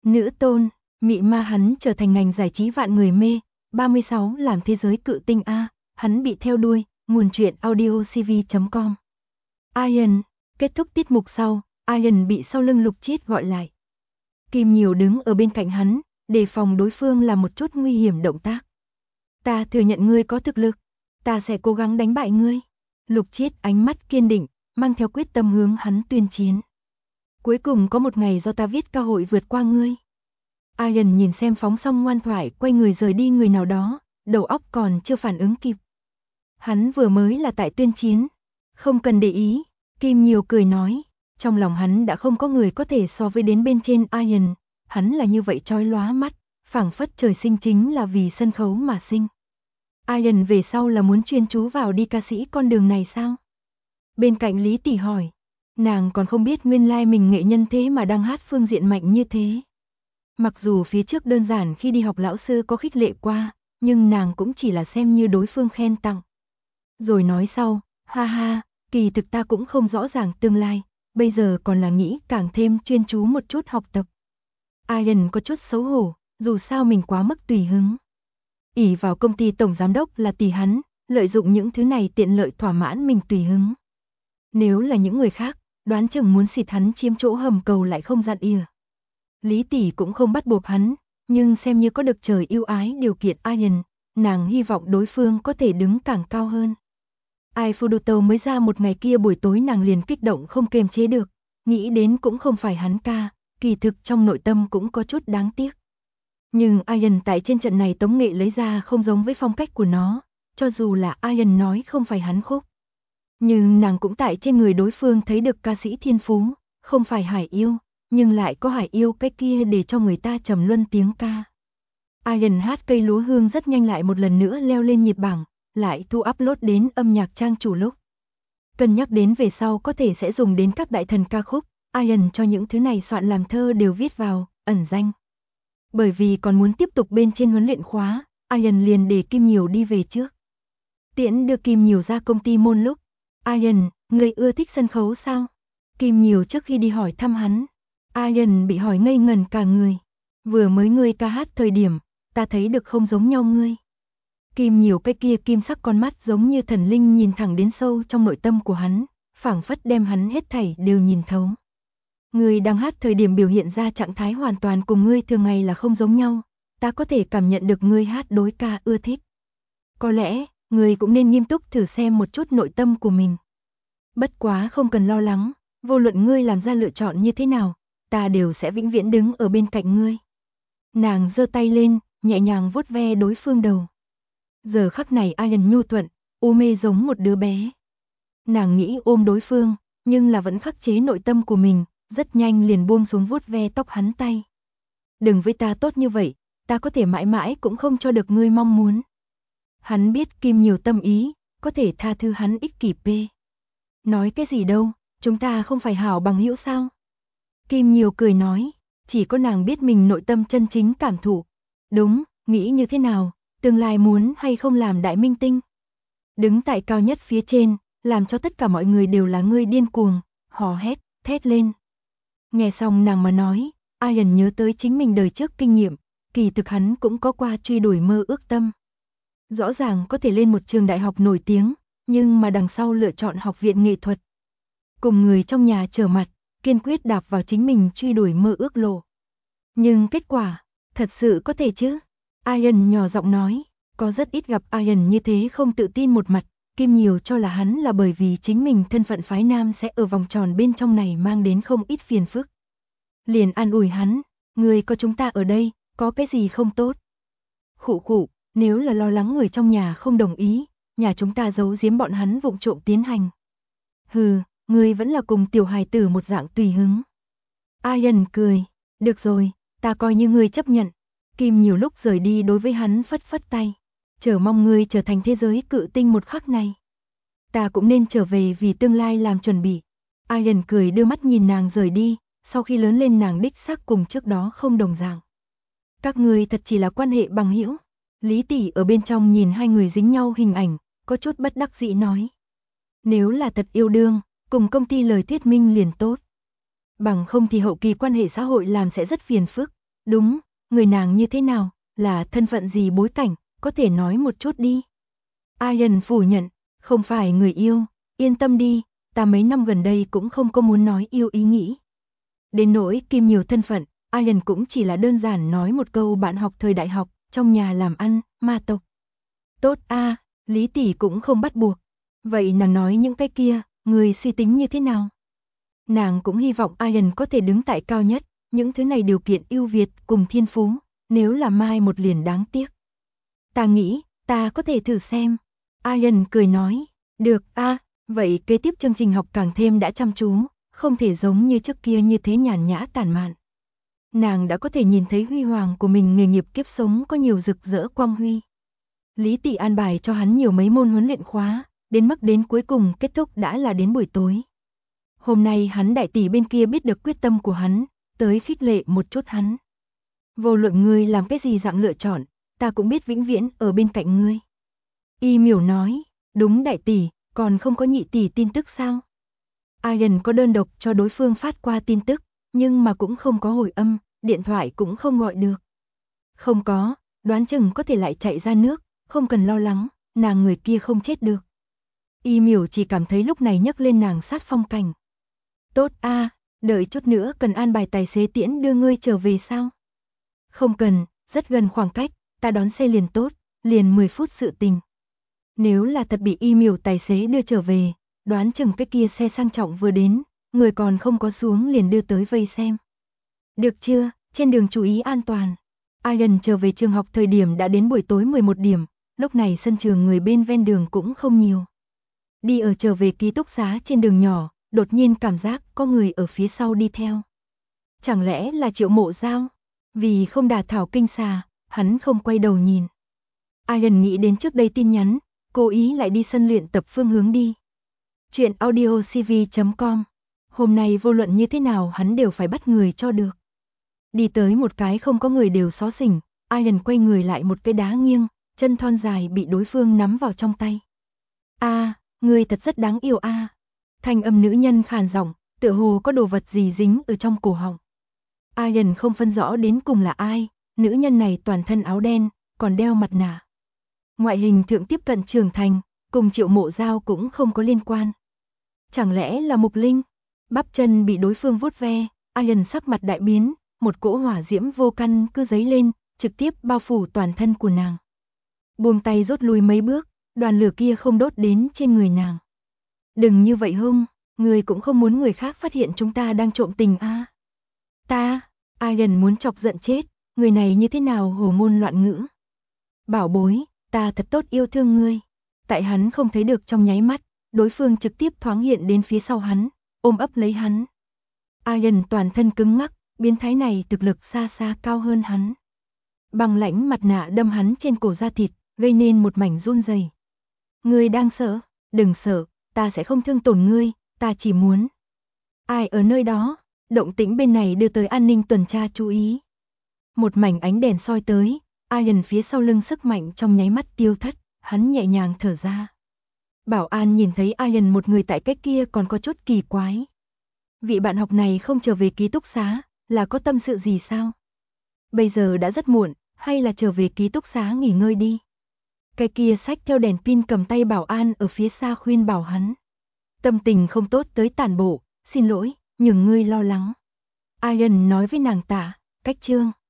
Nữ tôn, mị ma hắn trở thành ngành giải trí vạn người mê. 36 làm thế giới cự tinh A, hắn bị theo đuôi. Nguồn truyện audiocv.com. Ian, kết thúc tiết mục sau, Ian bị sau lưng Lục Chiết gọi lại. Kim Nhiều đứng ở bên cạnh hắn, đề phòng đối phương làm một chút nguy hiểm động tác. Ta thừa nhận ngươi có thực lực, ta sẽ cố gắng đánh bại ngươi. Lục Chiết ánh mắt kiên định, mang theo quyết tâm hướng hắn tuyên chiến. Cuối cùng có một ngày do ta viết ca hội vượt qua ngươi. Ian nhìn xem phóng xong ngoan thoại quay người rời đi người nào đó, đầu óc còn chưa phản ứng kịp. Hắn vừa mới là tại tuyên chiến, không cần để ý, Kim Nhiều cười nói, trong lòng hắn đã không có người có thể so với đến bên trên Ian, hắn là như vậy chói lóa mắt, phảng phất trời sinh chính là vì sân khấu mà sinh. Ian về sau là muốn chuyên chú vào đi ca sĩ con đường này sao? Bên cạnh Lý Tỷ hỏi, nàng còn không biết nguyên lai mình nghệ nhân thế mà đang hát phương diện mạnh như thế. Mặc dù phía trước đơn giản khi đi học lão sư có khích lệ qua, nhưng nàng cũng chỉ là xem như đối phương khen tặng. Rồi nói sau, ha ha, kỳ thực ta cũng không rõ ràng tương lai, bây giờ còn là nghĩ càng thêm chuyên chú một chút học tập. Ian có chút xấu hổ, dù sao mình quá mức tùy hứng. Ỷ vào công ty tổng giám đốc là tỷ hắn, lợi dụng những thứ này tiện lợi thỏa mãn mình tùy hứng. Nếu là những người khác, đoán chừng muốn xịt hắn chiếm chỗ hầm cầu lại không dặn ỉa. Lý Tỷ cũng không bắt buộc hắn, nhưng xem như có được trời yêu ái điều kiện Ian, nàng hy vọng đối phương có thể đứng càng cao hơn. iPhoto mới ra một ngày kia buổi tối nàng liền kích động không kiềm chế được, nghĩ đến cũng không phải hắn ca, kỳ thực trong nội tâm cũng có chút đáng tiếc. Nhưng Ian tại trên trận này tống nghệ lấy ra không giống với phong cách của nó, cho dù là Ian nói không phải hắn khúc. Nhưng nàng cũng tại trên người đối phương thấy được ca sĩ thiên phú, không phải hải yêu, nhưng lại có hải yêu cái kia để cho người ta trầm luân tiếng ca. Ian hát Cây Lúa Hương rất nhanh lại một lần nữa leo lên nhịp bảng, lại thu upload đến âm nhạc trang chủ lúc. Cân nhắc đến về sau có thể sẽ dùng đến các đại thần ca khúc, Ian cho những thứ này soạn làm thơ đều viết vào, ẩn danh. Bởi vì còn muốn tiếp tục bên trên huấn luyện khóa, Ian liền để Kim Nhiều đi về trước. Tiễn đưa Kim Nhiều ra công ty môn lúc. Ian, người ưa thích sân khấu sao? Kim Nhiều trước khi đi hỏi thăm hắn. Ian bị hỏi ngây ngần cả người. Vừa mới ngươi ca hát thời điểm, ta thấy được không giống nhau ngươi. Kim Nhiều cái kia kim sắc con mắt giống như thần linh nhìn thẳng đến sâu trong nội tâm của hắn, phảng phất đem hắn hết thảy đều nhìn thấu. Ngươi đang hát thời điểm biểu hiện ra trạng thái hoàn toàn cùng ngươi thường ngày là không giống nhau, ta có thể cảm nhận được ngươi hát đối ca ưa thích. Có lẽ, ngươi cũng nên nghiêm túc thử xem một chút nội tâm của mình. Bất quá không cần lo lắng, vô luận ngươi làm ra lựa chọn như thế nào, ta đều sẽ vĩnh viễn đứng ở bên cạnh ngươi. Nàng giơ tay lên, nhẹ nhàng vuốt ve đối phương đầu. Giờ khắc này Ian nhu thuận, u mê giống một đứa bé. Nàng nghĩ ôm đối phương, nhưng là vẫn khắc chế nội tâm của mình, rất nhanh liền buông xuống vuốt ve tóc hắn tay. Đừng với ta tốt như vậy, ta có thể mãi mãi cũng không cho được ngươi mong muốn. Hắn biết Kim Nhiều tâm ý, có thể tha thứ hắn ích kỷ p. Nói cái gì đâu, chúng ta không phải hảo bằng hữu sao? Kim Nhiều cười nói, chỉ có nàng biết mình nội tâm chân chính cảm thụ. Đúng, nghĩ như thế nào, tương lai muốn hay không làm đại minh tinh? Đứng tại cao nhất phía trên, làm cho tất cả mọi người đều là ngươi điên cuồng, hò hét, thét lên. Nghe xong nàng mà nói, Ian nhớ tới chính mình đời trước kinh nghiệm, kỳ thực hắn cũng có qua truy đuổi mơ ước tâm. Rõ ràng có thể lên một trường đại học nổi tiếng, nhưng mà đằng sau lựa chọn học viện nghệ thuật. Cùng người trong nhà trở mặt, kiên quyết đạp vào chính mình truy đuổi mơ ước lộ. Nhưng kết quả, thật sự có thể chứ? Ian nhỏ giọng nói, có rất ít gặp Ian như thế không tự tin một mặt, Kim Nhiều cho là hắn là bởi vì chính mình thân phận phái nam sẽ ở vòng tròn bên trong này mang đến không ít phiền phức. Liền an ủi hắn, người có chúng ta ở đây, có cái gì không tốt? Khụ khụ, nếu là lo lắng người trong nhà không đồng ý, nhà chúng ta giấu giếm bọn hắn vụng trộm tiến hành. Hừ, người vẫn là cùng tiểu hài tử một dạng tùy hứng. Ian cười, được rồi, ta coi như người chấp nhận. Kim nhiều lúc rời đi đối với hắn phất phất tay, chờ mong ngươi trở thành thế giới cự tinh một khắc này. Ta cũng nên trở về vì tương lai làm chuẩn bị. Ian cười đưa mắt nhìn nàng rời đi, sau khi lớn lên nàng đích xác cùng trước đó không đồng dạng. Các ngươi thật chỉ là quan hệ bằng hữu. Lý tỷ ở bên trong nhìn hai người dính nhau hình ảnh, có chút bất đắc dĩ nói. Nếu là thật yêu đương, cùng công ty lời thuyết minh liền tốt. Bằng không thì hậu kỳ quan hệ xã hội làm sẽ rất phiền phức. Đúng, người nàng như thế nào, là thân phận gì bối cảnh, có thể nói một chút đi. Ian phủ nhận, không phải người yêu, yên tâm đi, ta mấy năm gần đây cũng không có muốn nói yêu ý nghĩ. Đến nỗi Kim nhiều thân phận, Ian cũng chỉ là đơn giản nói một câu bạn học thời đại học, trong nhà làm ăn, ma tộc. Tốt a, Lý tỷ cũng không bắt buộc. Vậy nàng nói những cái kia, người suy tính như thế nào? Nàng cũng hy vọng Ian có thể đứng tại cao nhất, những thứ này điều kiện ưu việt cùng thiên phú, nếu là mai một liền đáng tiếc. Ta nghĩ, ta có thể thử xem. Ian cười nói, được a, vậy kế tiếp chương trình học càng thêm đã chăm chú, không thể giống như trước kia như thế nhàn nhã tản mạn. Nàng đã có thể nhìn thấy huy hoàng của mình, nghề nghiệp kiếp sống có nhiều rực rỡ quang huy. Lý tỷ an bài cho hắn nhiều mấy môn huấn luyện khóa, đến mức đến cuối cùng kết thúc đã là đến buổi tối. Hôm nay hắn đại tỷ bên kia biết được quyết tâm của hắn, tới khích lệ một chút hắn. Vô luận ngươi làm cái gì dạng lựa chọn, ta cũng biết vĩnh viễn ở bên cạnh ngươi. Y miểu nói, đúng đại tỷ, còn không có nhị tỷ tin tức sao? Ian có đơn độc cho đối phương phát qua tin tức, nhưng mà cũng không có hồi âm, điện thoại cũng không gọi được. Không có, đoán chừng có thể lại chạy ra nước, không cần lo lắng, nàng người kia không chết được. Y miểu chỉ cảm thấy lúc này nhấc lên nàng sát phong cảnh. Tốt a, đợi chút nữa cần an bài tài xế tiễn đưa ngươi trở về sao? Không cần, rất gần khoảng cách, ta đón xe liền tốt, liền 10 phút sự tình. Nếu là thật bị Y miểu tài xế đưa trở về, đoán chừng cái kia xe sang trọng vừa đến, người còn không có xuống liền đưa tới vây xem. Được chưa, trên đường chú ý an toàn. Ian trở về trường học thời điểm đã đến buổi tối 11 điểm, lúc này sân trường người bên ven đường cũng không nhiều. Đi ở trở về ký túc xá trên đường nhỏ, đột nhiên cảm giác có người ở phía sau đi theo. Chẳng lẽ là Triệu Mộ Giao? Vì không đả thảo kinh xà, hắn không quay đầu nhìn. Ian nghĩ đến trước đây tin nhắn, cố ý lại đi sân luyện tập phương hướng đi. Chuyện audiocv.com. Hôm nay vô luận như thế nào hắn đều phải bắt người cho được. Đi tới một cái không có người đều xó xỉnh, Ian quay người lại một cái đá nghiêng, chân thon dài bị đối phương nắm vào trong tay. A, người thật rất đáng yêu a. Thanh âm nữ nhân khàn giọng, tựa hồ có đồ vật gì dính ở trong cổ họng. Ian không phân rõ đến cùng là ai, nữ nhân này toàn thân áo đen, còn đeo mặt nạ. Ngoại hình thượng tiếp cận trưởng thành, cùng Triệu Mộ Giao cũng không có liên quan. Chẳng lẽ là Mục Linh? Bắp chân bị đối phương vuốt ve, Ian sắc mặt đại biến, một cỗ hỏa diễm vô căn cứ dấy lên, trực tiếp bao phủ toàn thân của nàng. Buông tay rút lui mấy bước, đoàn lửa kia không đốt đến trên người nàng. Đừng như vậy hung, người cũng không muốn người khác phát hiện chúng ta đang trộm tình a. Ta, Ian muốn chọc giận chết, người này như thế nào hồ ngôn loạn ngữ. Bảo bối, ta thật tốt yêu thương ngươi. Tại hắn không thấy được trong nháy mắt, đối phương trực tiếp thoáng hiện đến phía sau hắn, ôm ấp lấy hắn. Ian toàn thân cứng ngắc, biến thái này thực lực xa xa cao hơn hắn. Băng lãnh mặt nạ đâm hắn trên cổ da thịt, gây nên một mảnh run rẩy. Ngươi đang sợ? Đừng sợ, ta sẽ không thương tổn ngươi, ta chỉ muốn. Ai ở nơi đó? Động tĩnh bên này đưa tới an ninh tuần tra chú ý. Một mảnh ánh đèn soi tới, Ian phía sau lưng sức mạnh trong nháy mắt tiêu thất, hắn nhẹ nhàng thở ra. Bảo an nhìn thấy Ian một người tại cách kia còn có chút kỳ quái. Vị bạn học này không trở về ký túc xá, là có tâm sự gì sao? Bây giờ đã rất muộn, hay là trở về ký túc xá nghỉ ngơi đi. Cái kia xách theo đèn pin cầm tay bảo an ở phía xa khuyên bảo hắn. Tâm tình không tốt tới tản bộ, xin lỗi, nhường ngươi lo lắng. Ian nói với nàng Tả, cách chương.